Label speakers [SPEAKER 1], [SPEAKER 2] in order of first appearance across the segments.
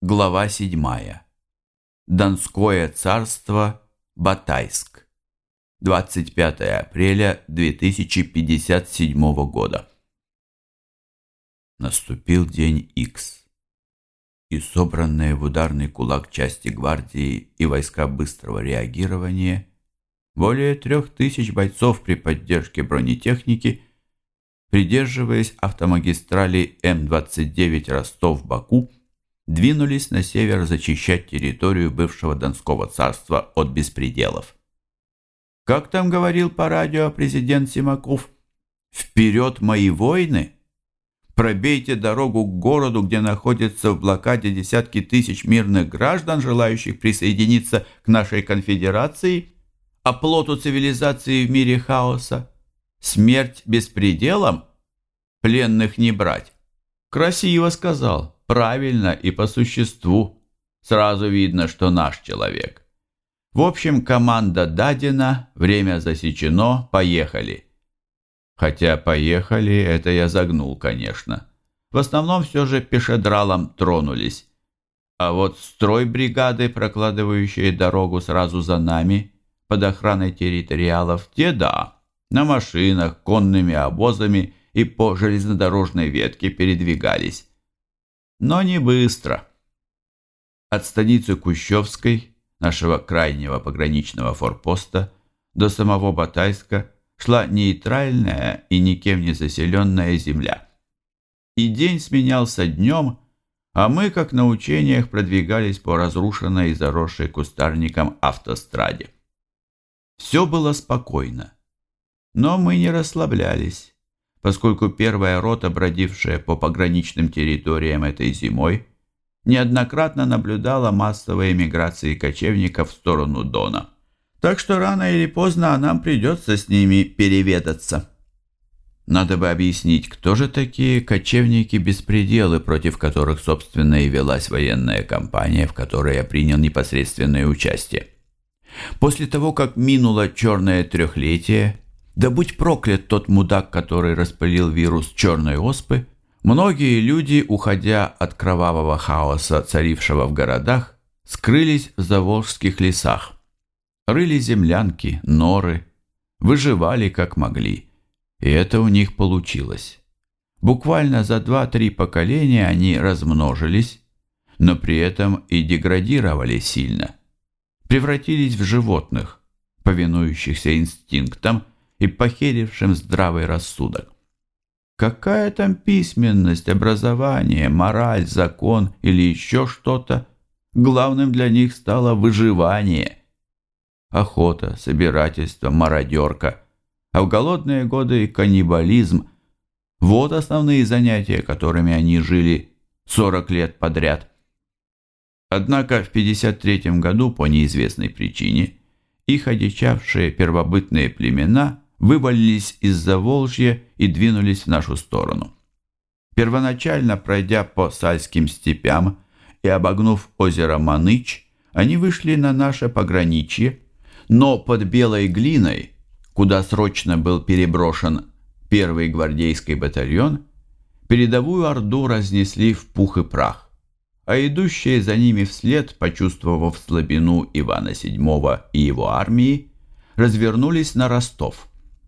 [SPEAKER 1] Глава 7. Донское царство, Батайск. 25 апреля 2057 года. Наступил день Х, и собранные в ударный кулак части гвардии и войска быстрого реагирования, более 3000 бойцов при поддержке бронетехники, придерживаясь автомагистрали М-29 Ростов-Баку, двинулись на север зачищать территорию бывшего Донского царства от беспределов. Как там говорил по радио президент Симаков? «Вперед, мои воины! Пробейте дорогу к городу, где находятся в блокаде десятки тысяч мирных граждан, желающих присоединиться к нашей конфедерации, оплоту цивилизации в мире хаоса. Смерть беспределом? Пленных не брать». Красиво сказал. Правильно и по существу. Сразу видно, что наш человек. В общем, команда дадена, время засечено, поехали. Хотя поехали, это я загнул, конечно. В основном все же пешедралом тронулись. А вот строй бригады, прокладывающие дорогу сразу за нами, под охраной территориалов, те да, на машинах, конными обозами и по железнодорожной ветке передвигались. Но не быстро. От станицы Кущевской, нашего крайнего пограничного форпоста, до самого Батайска шла нейтральная и никем не заселенная земля. И день сменялся днем, а мы, как на учениях, продвигались по разрушенной и заросшей кустарником автостраде. Все было спокойно, но мы не расслаблялись, поскольку первая рота, бродившая по пограничным территориям этой зимой, неоднократно наблюдала массовые миграции кочевников в сторону Дона. Так что рано или поздно нам придется с ними переведаться. Надо бы объяснить, кто же такие кочевники-беспределы, против которых, собственно, и велась военная кампания, в которой я принял непосредственное участие. После того, как минуло черное трехлетие, да будь проклят тот мудак, который распылил вирус черной оспы, многие люди, уходя от кровавого хаоса, царившего в городах, скрылись в заволжских лесах. Рыли землянки, норы, выживали как могли, и это у них получилось. Буквально за 2-3 поколения они размножились, но при этом и деградировали сильно, превратились в животных, повинующихся инстинктам и похерившим здравый рассудок. Какая там письменность, образование, мораль, закон или еще что-то? Главным для них стало выживание. Охота, собирательство, мародерка, а в голодные годы и каннибализм. Вот основные занятия, которыми они жили 40 лет подряд. Однако в 1953 году по неизвестной причине их одичавшие первобытные племена вывалились из Заволжья и двинулись в нашу сторону. Первоначально, пройдя по Сальским степям и обогнув озеро Маныч, они вышли на наше пограничье, но под Белой Глиной, куда срочно был переброшен 1-й гвардейский батальон, передовую орду разнесли в пух и прах, а идущие за ними вслед, почувствовав слабину Ивана VII и его армии, развернулись на Ростов.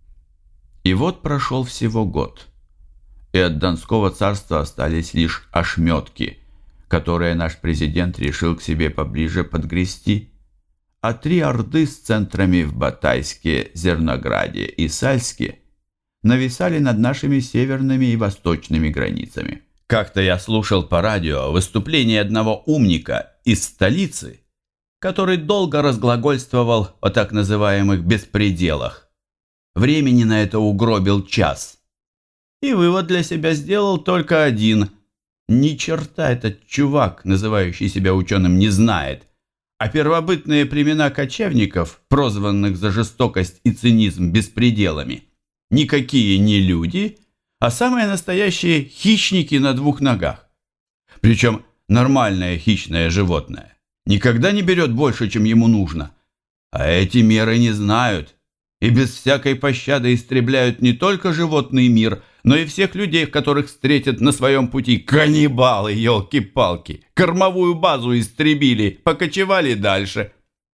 [SPEAKER 1] И вот прошел всего год, и от Донского царства остались лишь ошметки, которые наш президент решил к себе поближе подгрести, а 3 орды с центрами в Батайске, Зернограде и Сальске нависали над нашими северными и восточными границами. Как-то я слушал по радио выступление одного умника из столицы, который долго разглагольствовал о так называемых беспределах. Времени на это угробил час. И вывод для себя сделал только один. Ни черта этот чувак, называющий себя ученым, не знает. А первобытные племена кочевников, прозванных за жестокость и цинизм беспределами, никакие не люди, а самые настоящие хищники на 2 ногах. Причем нормальное хищное животное никогда не берет больше, чем ему нужно. А эти меры не знают и без всякой пощады истребляют не только животный мир, но и всех людей, которых встретят на своем пути. Каннибалы, елки-палки! Кормовую базу истребили, покочевали дальше.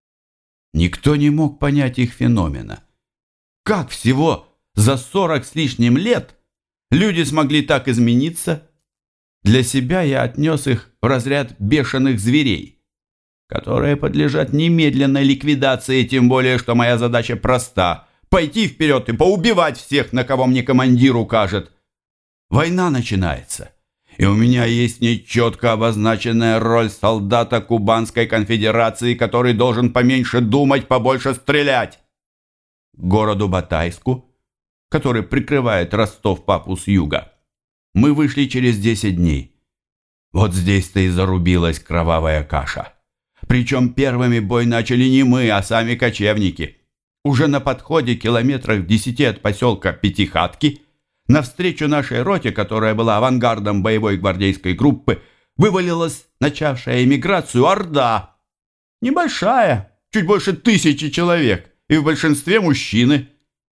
[SPEAKER 1] Никто не мог понять их феномена. Как всего за 40 с лишним лет люди смогли так измениться? Для себя я отнес их в разряд бешеных зверей, которые подлежат немедленной ликвидации, тем более, что моя задача проста – пойти вперед и поубивать всех, на кого мне командир укажет. Война начинается, и у меня есть нечетко обозначенная роль солдата Кубанской конфедерации, который должен поменьше думать, побольше стрелять. К городу Батайску, который прикрывает Ростов-Папу с юга, мы вышли через 10 дней. Вот здесь-то и зарубилась кровавая каша. Причем первыми бой начали не мы, а сами кочевники. Уже на подходе, километрах в 10 от поселка Пятихатки, навстречу нашей роте, которая была авангардом боевой гвардейской группы, вывалилась начавшая эмиграцию орда. Небольшая, чуть больше 1000 человек, и в большинстве мужчины.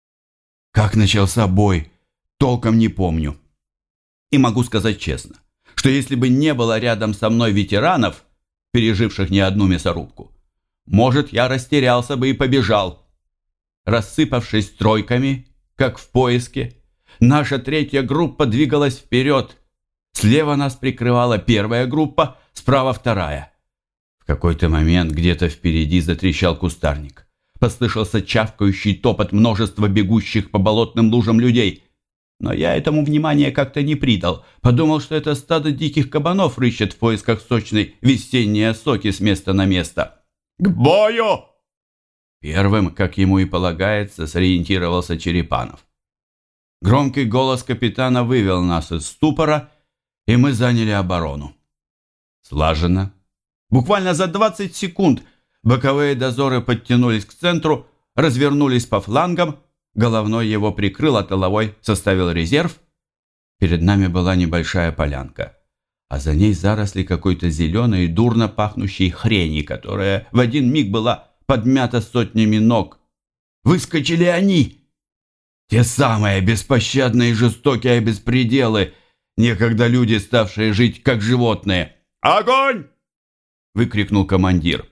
[SPEAKER 1] Как начался бой, толком не помню. И могу сказать честно, что если бы не было рядом со мной ветеранов, переживших не одну мясорубку, может, я растерялся бы и побежал. Рассыпавшись тройками, как в поиске, наша третья группа двигалась вперед. Слева нас прикрывала первая группа, справа вторая. В какой-то момент где-то впереди затрещал кустарник. Послышался чавкающий топот множества бегущих по болотным лужам людей. Но я этому внимания как-то не придал. Подумал, что это стадо диких кабанов рыщет в поисках сочной весенней осоки с места на место. «К бою!» Первым, как ему и полагается, сориентировался Черепанов. Громкий голос капитана вывел нас из ступора, и мы заняли оборону. Слаженно. Буквально за 20 секунд боковые дозоры подтянулись к центру, развернулись по флангам, головной его прикрыл, а тыловой составил резерв. Перед нами была небольшая полянка, а за ней заросли какой-то зеленой и дурно пахнущей хрени, которая в один миг была подмята сотнями ног. Выскочили они! Те самые беспощадные и жестокие беспределы, некогда люди, ставшие жить как животные. «Огонь!» — выкрикнул командир.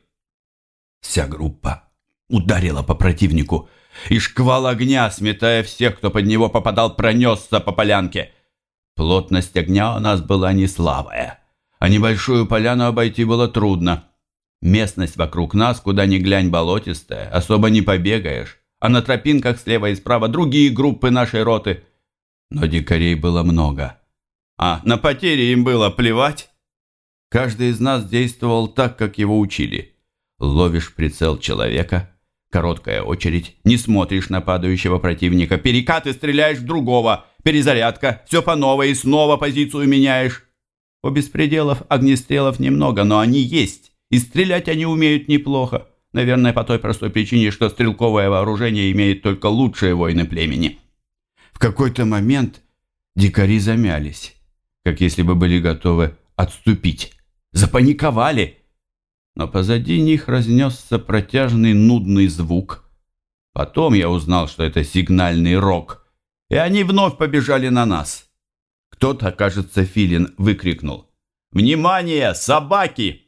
[SPEAKER 1] Вся группа ударила по противнику, и шквал огня, сметая всех, кто под него попадал, пронесся по полянке. Плотность огня у нас была не слабая, а небольшую поляну обойти было трудно. Местность вокруг нас, куда ни глянь, болотистая, особо не побегаешь, а на тропинках слева и справа другие группы нашей роты. Но дикарей было много, а на потери им было плевать. Каждый из нас действовал так, как его учили. Ловишь прицел человека, короткая очередь, не смотришь на падающего противника, перекат и стреляешь в другого, перезарядка, все по новой и снова позицию меняешь. У беспределов огнестрелов немного, но они есть, и стрелять они умеют неплохо. Наверное, по той простой причине, что стрелковое вооружение имеют только лучшие воины племени. В какой-то момент дикари замялись, как если бы были готовы отступить. Запаниковали. Но позади них разнесся протяжный нудный звук. Потом я узнал, что это сигнальный рог, и они вновь побежали на нас. Кто-то, кажется, Филин, выкрикнул: «Внимание, собаки!»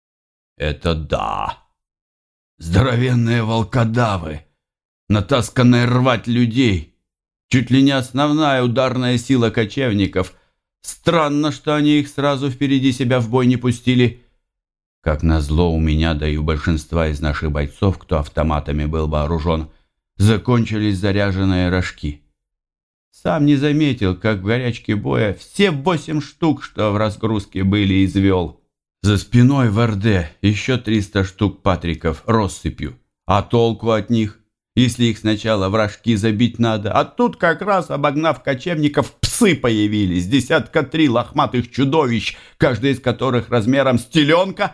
[SPEAKER 1] Это да! Здоровенные волкодавы, натасканные рвать людей, чуть ли не основная ударная сила кочевников. Странно, что они их сразу впереди себя в бой не пустили. Как назло, у меня, да и у большинства из наших бойцов, кто автоматами был вооружен, закончились заряженные рожки. Сам не заметил, как в горячке боя все 8 штук, что в разгрузке были, извел. За спиной в Орде еще 300 штук патриков россыпью. А толку от них, если их сначала в рожки забить надо? А тут как раз, обогнав кочевников, псы появились, 3 лохматых чудовищ, каждый из которых размером с теленка.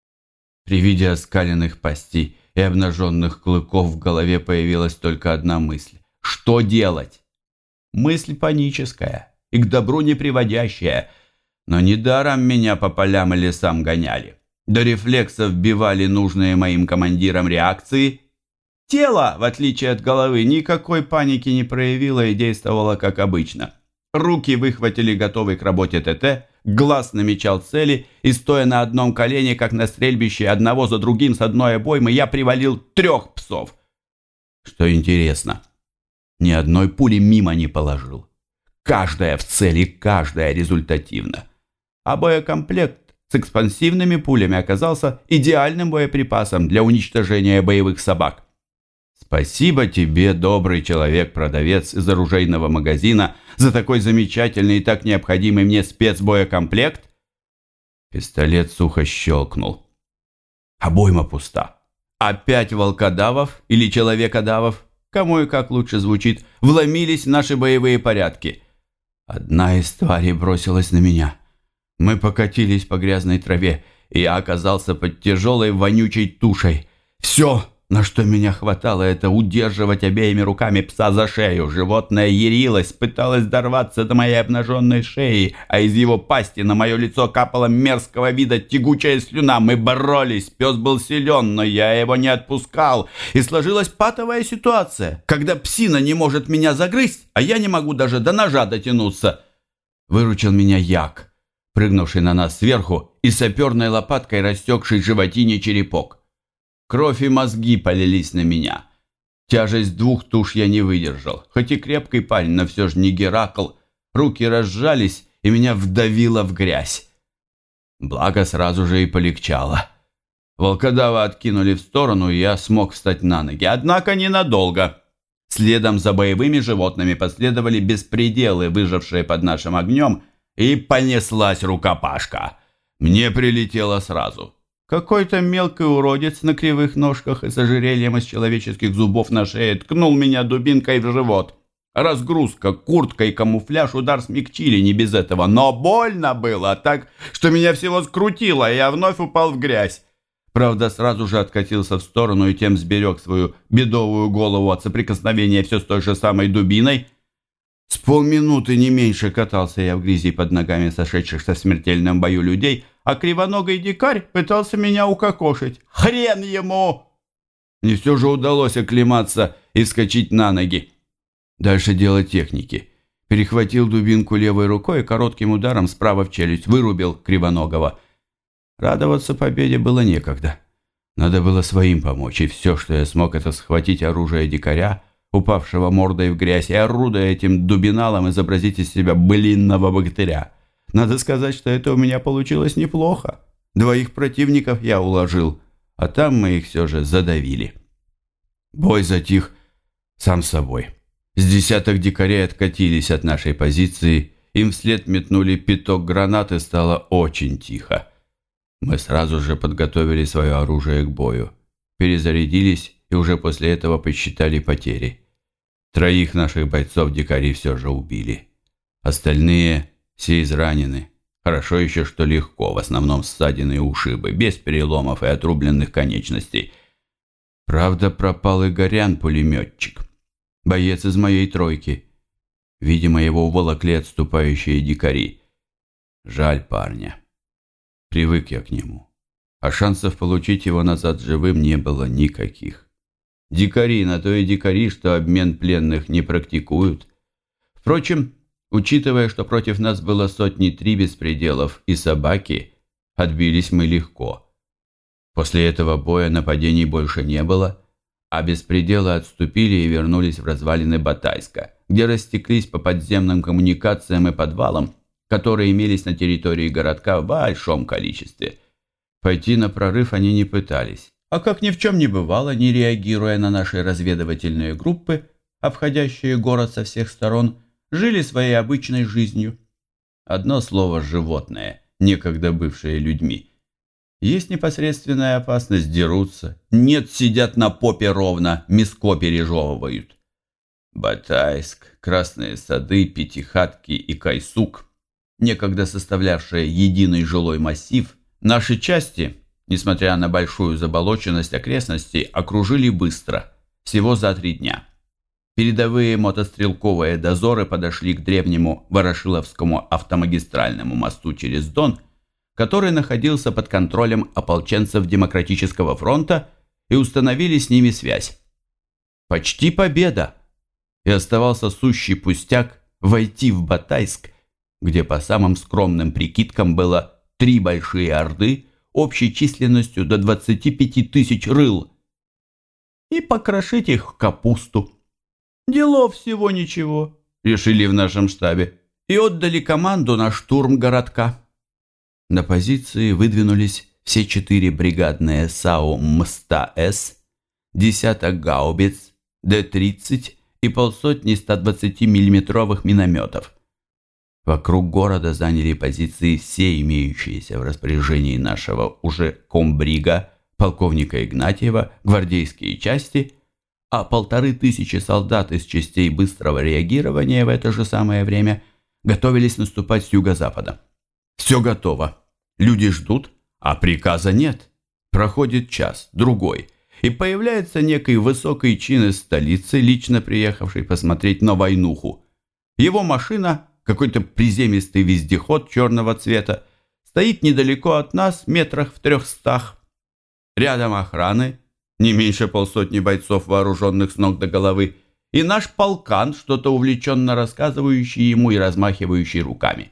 [SPEAKER 1] При виде оскаленных пастей и обнаженных клыков в голове появилась только одна мысль. Что делать? Мысль паническая и к добру не приводящая. Но недаром меня по полям и лесам гоняли. До рефлексов вбивали нужные моим командирам реакции. Тело, в отличие от головы, никакой паники не проявило и действовало как обычно. Руки выхватили готовый к работе ТТ, глаз намечал цели, и, стоя на одном колене, как на стрельбище, одного за другим с одной обоймы, я привалил 3 псов. Что интересно, ни одной пули мимо не положил. Каждая в цели, каждая результативна. А боекомплект с экспансивными пулями оказался идеальным боеприпасом для уничтожения боевых собак. Спасибо тебе, добрый человек-продавец из оружейного магазина, за такой замечательный и так необходимый мне спецбоекомплект. Пистолет сухо щелкнул. Обойма пуста. Опять волкодавов или человекодавов, кому и как лучше звучит, вломились в наши боевые порядки. Одна из тварей бросилась на меня. Мы покатились по грязной траве, и я оказался под тяжелой вонючей тушей. Все, на что меня хватало, это удерживать обеими руками пса за шею. Животное ярилось, пыталось дорваться до моей обнаженной шеи, а из его пасти на мое лицо капала мерзкого вида тягучая слюна. Мы боролись, пес был силен, но я его не отпускал. И сложилась патовая ситуация, когда псина не может меня загрызть, а я не могу даже до ножа дотянуться. Выручил меня Як, прыгнувший на нас сверху и саперной лопаткой растекший животине черепок. Кровь и мозги полились на меня. Тяжесть 2 туш я не выдержал. Хоть и крепкий парень, но все же не Геракл. Руки разжались, и меня вдавило в грязь. Благо сразу же и полегчало. Волкодава откинули в сторону, и я смог встать на ноги. Однако ненадолго. Следом за боевыми животными последовали беспределы, выжившие под нашим огнем, и понеслась рукопашка. Мне прилетело сразу. Какой-то мелкий уродец на кривых ножках и с ожерельем из человеческих зубов на шее ткнул меня дубинкой в живот. Разгрузка, куртка и камуфляж удар смягчили не без этого, но больно было так, что меня всего скрутило, и я вновь упал в грязь. Правда, сразу же откатился в сторону и тем сберег свою бедовую голову от соприкосновения все с той же самой дубиной. С полминуты не меньше катался я в грязи под ногами сошедшихся в смертельном бою людей, а кривоногий дикарь пытался меня укокошить. Хрен ему! Мне все же удалось оклематься и вскочить на ноги. Дальше дело техники. Перехватил дубинку левой рукой и коротким ударом справа в челюсть вырубил кривоногого. Радоваться победе было некогда. Надо было своим помочь, и все, что я смог, это схватить оружие дикаря, упавшего мордой в грязь, и, орудуя этим дубиналом, изобразить из себя былинного богатыря. Надо сказать, что это у меня получилось неплохо. 2 противников я уложил, а там мы их все же задавили. Бой затих сам собой. С 10 дикарей откатились от нашей позиции, им вслед метнули 5 гранат, и стало очень тихо. Мы сразу же подготовили свое оружие к бою, перезарядились и уже после этого посчитали потери. 3 наших бойцов дикари все же убили. Остальные все изранены. Хорошо еще, что легко, в основном ссадины и ушибы, без переломов и отрубленных конечностей. Правда, пропал и Горян-пулеметчик, боец из моей тройки. Видимо, его уволокли отступающие дикари. Жаль парня. Привык я к нему. А шансов получить его назад живым не было никаких. Дикари на то и дикари, что обмен пленных не практикуют. Впрочем, учитывая, что против нас было 103 беспределов и собаки, отбились мы легко. После этого боя нападений больше не было, а беспределы отступили и вернулись в развалины Батайска, где растеклись по подземным коммуникациям и подвалам, которые имелись на территории городка в большом количестве. Пойти на прорыв они не пытались, а как ни в чем не бывало, не реагируя на наши разведывательные группы, обходящие город со всех сторон, жили своей обычной жизнью. Одно слово «животное», некогда бывшие людьми. Есть непосредственная опасность, дерутся. Нет, сидят на попе ровно, мяско пережевывают. Батайск, Красные Сады, Пятихатки и Кайсук, некогда составлявшие единый жилой массив, наши части, несмотря на большую заболоченность окрестностей, окружили быстро, всего за 3 дня. Передовые мотострелковые дозоры подошли к древнему Ворошиловскому автомагистральному мосту через Дон, который находился под контролем ополченцев Демократического фронта, и установили с ними связь. Почти победа! И оставался сущий пустяк войти в Батайск, где по самым скромным прикидкам было 3 большие орды общей численностью до 25 тысяч рыл, и покрошить их в капусту. Делов всего ничего, решили в нашем штабе, и отдали команду на штурм городка. На позиции выдвинулись все 4 бригадные САУ МСТА-С, десяток гаубиц, Д-30 и полсотни 120-миллиметровых минометов. Вокруг города заняли позиции все имеющиеся в распоряжении нашего уже комбрига, полковника Игнатьева, гвардейские части, а 1500 солдат из частей быстрого реагирования в это же самое время готовились наступать с юго-запада. Все готово. Люди ждут, а приказа нет. Проходит час, другой, и появляется некий высокий чин из столицы, лично приехавший посмотреть на войнуху. Его машина, какой-то приземистый вездеход черного цвета, стоит недалеко от нас, метрах в 300. Рядом охраны, не меньше полсотни бойцов, вооруженных с ног до головы, и наш полкан, что-то увлеченно рассказывающий ему и размахивающий руками.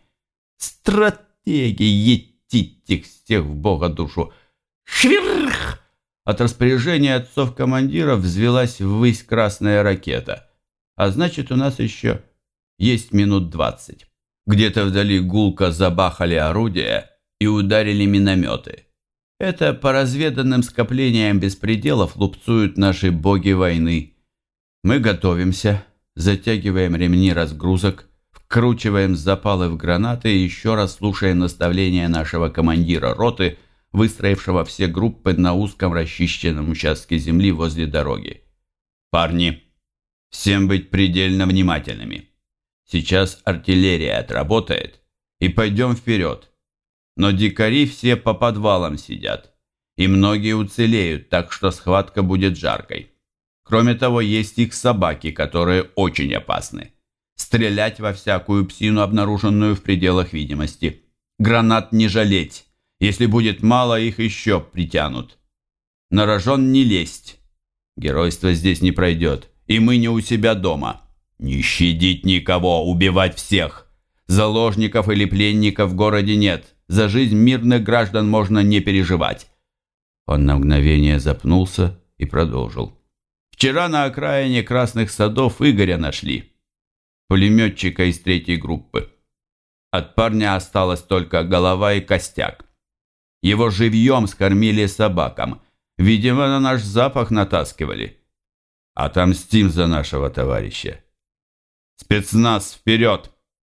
[SPEAKER 1] Стратегии, етитик, всех в бога душу. Швирх! От распоряжения отцов-командиров взвелась ввысь красная ракета. А значит, у нас еще есть минут 20. Где-то вдали гулко забахали орудия и ударили минометы. Это по разведанным скоплениям беспределов лупцуют наши боги войны. Мы готовимся, затягиваем ремни разгрузок, вкручиваем запалы в гранаты и еще раз слушаем наставления нашего командира роты, выстроившего все группы на узком расчищенном участке земли возле дороги. Парни, всем быть предельно внимательными. Сейчас артиллерия отработает, и пойдем вперед. Но дикари все по подвалам сидят, и многие уцелеют, так что схватка будет жаркой. Кроме того, есть их собаки, которые очень опасны. Стрелять во всякую псину, обнаруженную в пределах видимости. Гранат не жалеть. Если будет мало, их еще притянут. На рожон не лезть. Геройство здесь не пройдет, и мы не у себя дома. Не щадить никого, убивать всех. Заложников или пленников в городе нет. За жизнь мирных граждан можно не переживать. Он на мгновение запнулся и продолжил. Вчера на окраине Красных Садов Игоря нашли. Пулеметчика из 3-й группы. От парня осталась только голова и костяк. Его живьем скормили собакам. Видимо, на наш запах натаскивали. Отомстим за нашего товарища. Спецназ, вперед!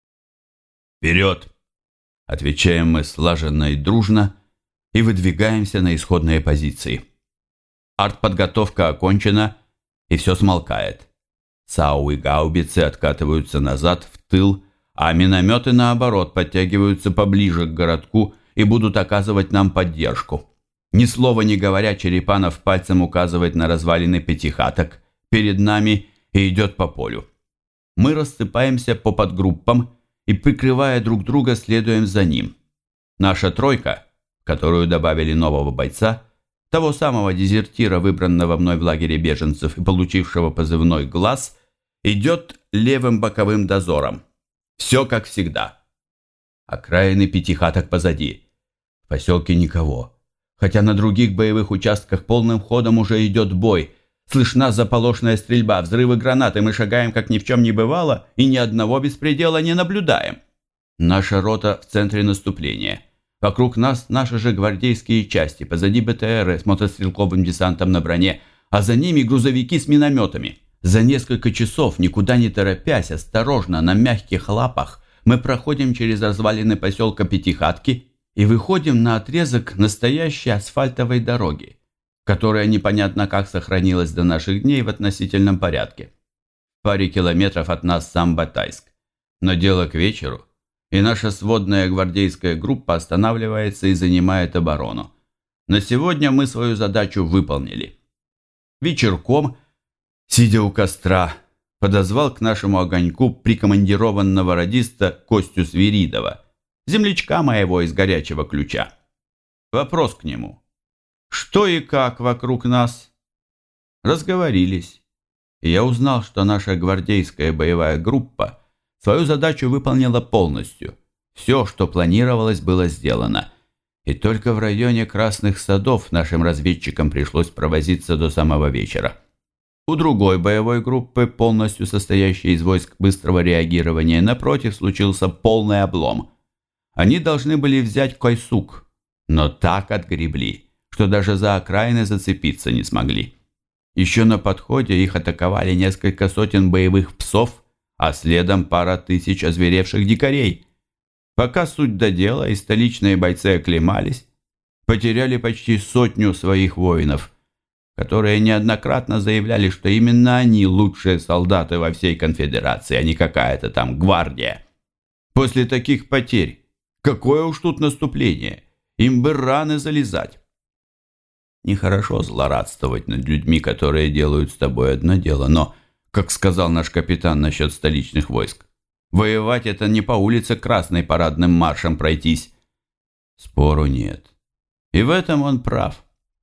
[SPEAKER 1] Вперед! Отвечаем мы слаженно и дружно и выдвигаемся на исходные позиции. Артподготовка окончена, и все смолкает. САУ и гаубицы откатываются назад, в тыл, а минометы, наоборот, подтягиваются поближе к городку и будут оказывать нам поддержку. Ни слова не говоря, Черепанов пальцем указывает на развалины пятихаток перед нами и идет по полю. Мы рассыпаемся по подгруппам и, прикрывая друг друга, следуем за ним. Наша тройка, в которую добавили нового бойца, того самого дезертира, выбранного мной в лагере беженцев и получившего позывной «Глаз», идет левым боковым дозором. Все как всегда. Окраины пятихаток позади. В поселке никого. Хотя на других боевых участках полным ходом уже идет бой. Слышна заполошная стрельба, взрывы гранат, и мы шагаем, как ни в чем не бывало, и ни одного беспредела не наблюдаем. Наша рота в центре наступления. Вокруг нас наши же гвардейские части, позади БТРы с мотострелковым десантом на броне, а за ними грузовики с минометами. За несколько часов, никуда не торопясь, осторожно, на мягких лапах, мы проходим через развалины поселка Пятихатки и выходим на отрезок настоящей асфальтовой дороги, которая непонятно как сохранилась до наших дней в относительном порядке. В паре километров от нас сам Батайск. Но дело к вечеру, и наша сводная гвардейская группа останавливается и занимает оборону. На сегодня мы свою задачу выполнили. Вечерком, сидя у костра, подозвал к нашему огоньку прикомандированного радиста Костю Свиридова, землячка моего из Горячего Ключа. Вопрос к нему. Что и как вокруг нас? Разговорились, и я узнал, что наша гвардейская боевая группа свою задачу выполнила полностью. Все, что планировалось, было сделано. И только в районе Красных Садов нашим разведчикам пришлось провозиться до самого вечера. У другой боевой группы, полностью состоящей из войск быстрого реагирования, напротив, случился полный облом. Они должны были взять Койсук, но так отгребли, что даже за окраины зацепиться не смогли. Еще на подходе их атаковали несколько сотен боевых псов, а следом пара тысяч озверевших дикарей. Пока суть до дела и столичные бойцы оклемались, потеряли почти 100 своих воинов, которые неоднократно заявляли, что именно они лучшие солдаты во всей конфедерации, а не какая-то там гвардия. После таких потерь какое уж тут наступление, им бы раны залезать. Нехорошо злорадствовать над людьми, которые делают с тобой одно дело, но, как сказал наш капитан насчет столичных войск, воевать — это не по улице Красной парадным маршем пройтись. Спору нет. И в этом он прав.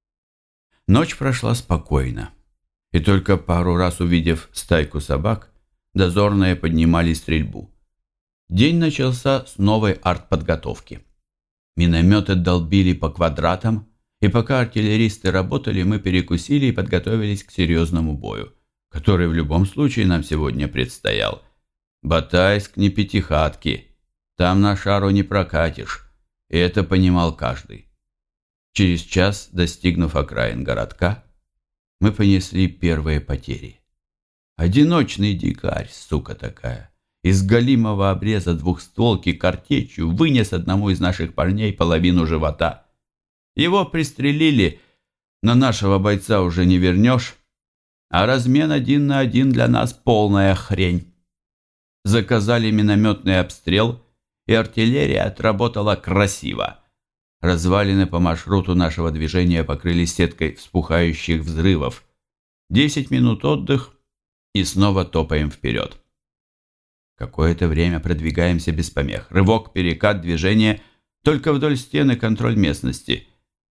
[SPEAKER 1] Ночь прошла спокойно, и только пару раз увидев стайку собак, дозорные поднимали стрельбу. День начался с новой артподготовки. Минометы долбили по квадратам, и пока артиллеристы работали, мы перекусили и подготовились к серьезному бою, который в любом случае нам сегодня предстоял. Батайск не пятихатки, там на шару не прокатишь, и это понимал каждый. Через час, достигнув окраин городка, мы понесли первые потери. Одиночный дикарь, сука такая, из голимого обреза двухстволки картечью вынес одному из наших парней половину живота. Его пристрелили, но нашего бойца уже не вернешь, а размен 1 на 1 для нас полная хрень. Заказали минометный обстрел, и артиллерия отработала красиво. Развалины по маршруту нашего движения покрылись сеткой вспухающих взрывов. 10 минут отдых, и снова топаем вперед. Какое-то время продвигаемся без помех. Рывок, перекат, движение, только вдоль стены контроль местности.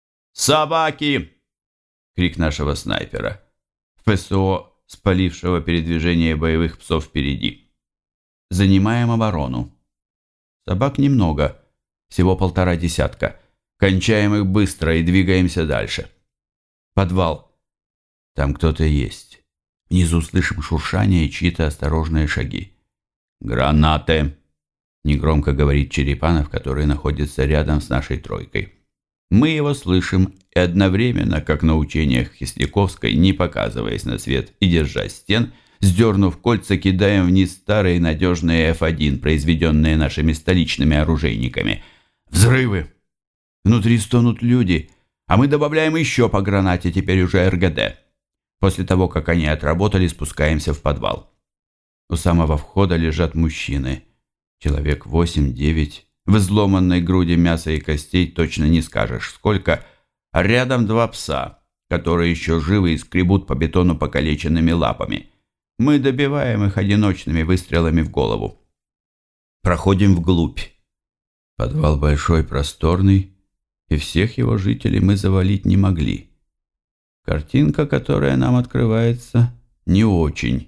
[SPEAKER 1] «Собаки!» — крик нашего снайпера, ФСО, спалившего передвижение боевых псов впереди. Занимаем оборону. Собак немного, всего 1,5 десятка. Кончаем их быстро и двигаемся дальше. Подвал. Там кто-то есть. Внизу слышим шуршание и чьи-то осторожные шаги. «Гранаты!» — негромко говорит Черепанов, который находится рядом с нашей тройкой. Мы его слышим и одновременно, как на учениях Кисляковской, не показываясь на свет и держась стен, сдернув кольца, кидаем вниз старые надежные F1, произведенные нашими столичными оружейниками. Взрывы! Внутри стонут люди, а мы добавляем еще по гранате, теперь уже РГД. После того, как они отработали, спускаемся в подвал. У самого входа лежат мужчины. Человек 8-9. В изломанной груди мяса и костей точно не скажешь сколько, а рядом 2 пса, которые еще живы и скребут по бетону покалеченными лапами. Мы добиваем их одиночными выстрелами в голову. Проходим вглубь. Подвал большой, просторный, и всех его жителей мы завалить не могли. Картинка, которая нам открывается, не очень.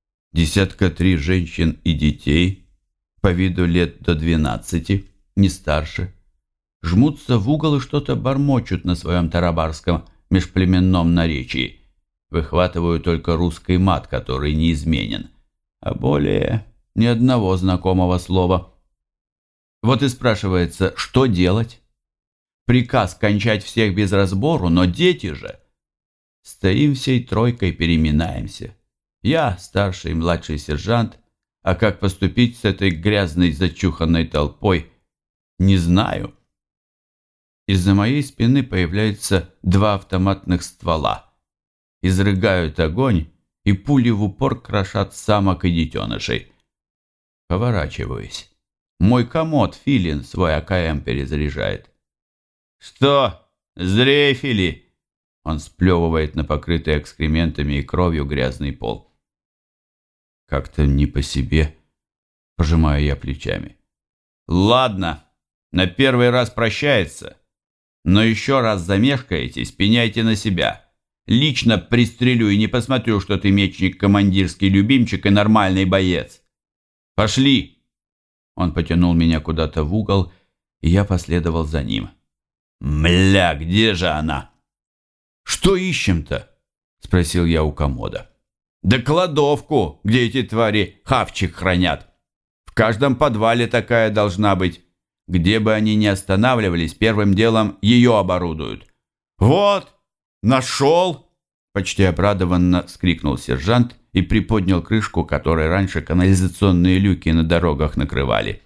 [SPEAKER 1] 3 женщин и детей, по виду лет до 12, не старше, жмутся в угол и что-то бормочут на своем тарабарском межплеменном наречии. Выхватываю только русский мат, который неизменен, а более ни одного знакомого слова. Вот и спрашивается, что делать? Приказ кончать всех без разбору, но дети же. Стоим всей тройкой, переминаемся. Я, старший и младший сержант, а как поступить с этой грязной зачуханной толпой, не знаю. Из-за моей спины появляются 2 автоматных ствола. Изрыгают огонь, и пули в упор крошат самок и детенышей. Поворачиваюсь. Мой комод Филин свой АКМ перезаряжает. «Что, сдрейфили?» Он сплевывает на покрытый экскрементами и кровью грязный пол. Как-то не по себе, пожимаю я плечами. «Ладно, на первый раз прощается, но еще раз замешкаетесь, пеняйте на себя. Лично пристрелю и не посмотрю, что ты мечник, командирский любимчик и нормальный боец. Пошли!» Он потянул меня куда-то в угол, и я последовал за ним. «Мля, где же она?» «Что ищем-то?» — спросил я у комода. «Да кладовку, где эти твари хавчик хранят. В каждом подвале такая должна быть. Где бы они ни останавливались, первым делом ее оборудуют». «Вот, нашел!» — почти обрадованно вскрикнул сержант и приподнял крышку, которой раньше канализационные люки на дорогах накрывали.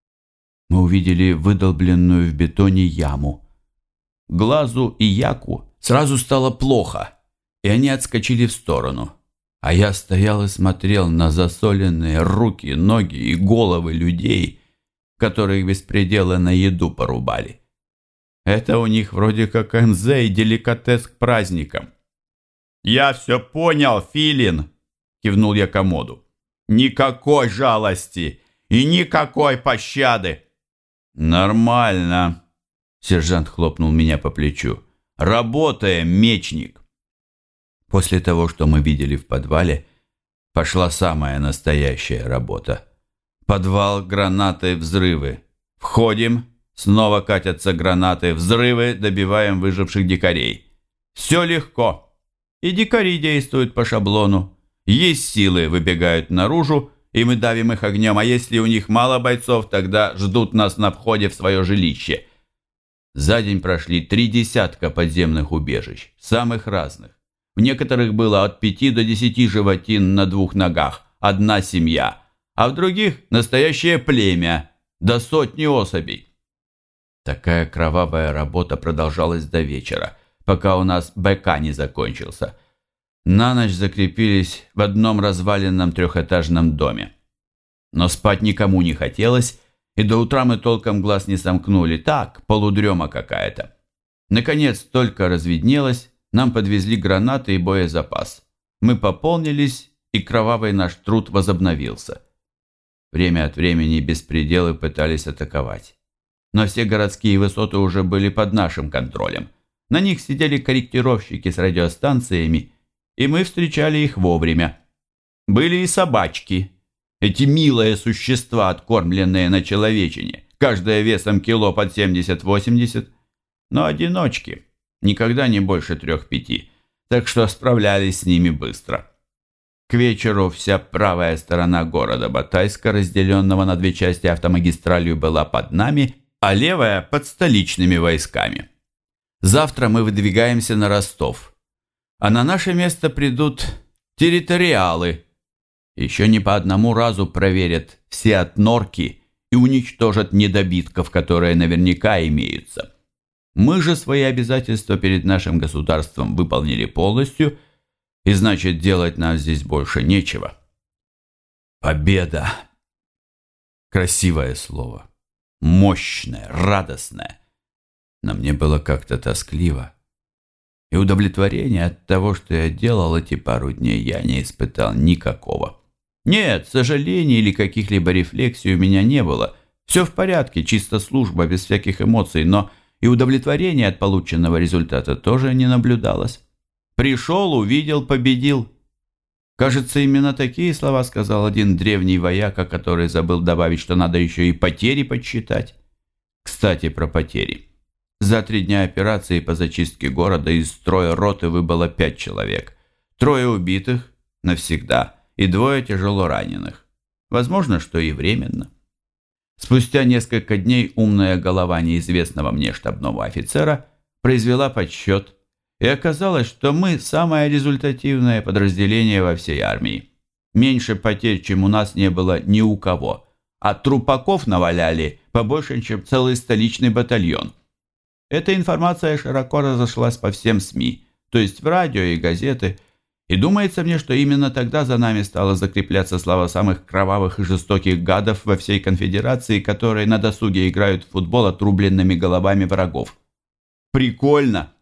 [SPEAKER 1] Мы увидели выдолбленную в бетоне яму. Глазу и Яку сразу стало плохо, и они отскочили в сторону. А я стоял и смотрел на засоленные руки, ноги и головы людей, которых без предела на еду порубали. Это у них вроде как МЗ и деликатес к праздникам. «Я все понял, Филин!» — кивнул я комоду. «Никакой жалости и никакой пощады!» «Нормально!» — сержант хлопнул меня по плечу. «Работаем, мечник!» После того, что мы видели в подвале, пошла самая настоящая работа. Подвал, гранаты, взрывы. Входим, снова катятся гранаты, взрывы, добиваем выживших дикарей. Все легко. И дикари действуют по шаблону. Есть силы, выбегают наружу, и мы давим их огнем, а если у них мало бойцов, тогда ждут нас на входе в свое жилище. За день прошли 30 подземных убежищ, самых разных. В некоторых было от 5 до 10 животин на 2 ногах, одна семья, а в других настоящее племя, до 100 особей. Такая кровавая работа продолжалась до вечера, пока у нас БК не закончился. На ночь закрепились в одном разваленном 3-этажном доме. Но спать никому не хотелось, и до утра мы толком глаз не сомкнули. Так, полудрема какая-то. Наконец, только разведнелось, нам подвезли гранаты и боезапас. Мы пополнились, и кровавый наш труд возобновился. Время от времени беспределы пытались атаковать. Но все городские высоты уже были под нашим контролем. На них сидели корректировщики с радиостанциями, и мы встречали их вовремя. Были и собачки. Эти милые существа, откормленные на человечине, каждая весом кило под 70-80, но одиночки, никогда не больше 3-5, так что справлялись с ними быстро. К вечеру вся правая сторона города Батайска, разделенного на 2 части автомагистралью, была под нами, а левая под столичными войсками. Завтра мы выдвигаемся на Ростов, а на наше место придут территориалы. Еще не по одному разу проверят все отнорки и уничтожат недобитков, которые наверняка имеются. Мы же свои обязательства перед нашим государством выполнили полностью, и значит, делать нам здесь больше нечего. Победа. Красивое слово. Мощное, радостное. Но мне было как-то тоскливо. И удовлетворения от того, что я делал эти пару дней, я не испытал никакого. Нет, сожалений или каких-либо рефлексий у меня не было. Все в порядке, чисто служба, без всяких эмоций, но и удовлетворения от полученного результата тоже не наблюдалось. Пришел, увидел, победил. Кажется, именно такие слова сказал один древний вояка, который забыл добавить, что надо еще и потери подсчитать. Кстати, про потери. За 3 дня операции по зачистке города из строя роты выбыло 5 человек. 3 убитых навсегда и 2 тяжело раненых. Возможно, что и временно. Спустя несколько дней умная голова неизвестного мне штабного офицера произвела подсчет, и оказалось, что мы самое результативное подразделение во всей армии. Меньше потерь, чем у нас, не было ни у кого, а трупаков наваляли побольше, чем целый столичный батальон. Эта информация широко разошлась по всем СМИ, то есть в радио и газеты, и думается мне, что именно тогда за нами стала закрепляться слава самых кровавых и жестоких гадов во всей конфедерации, которые на досуге играют в футбол отрубленными головами врагов. Прикольно!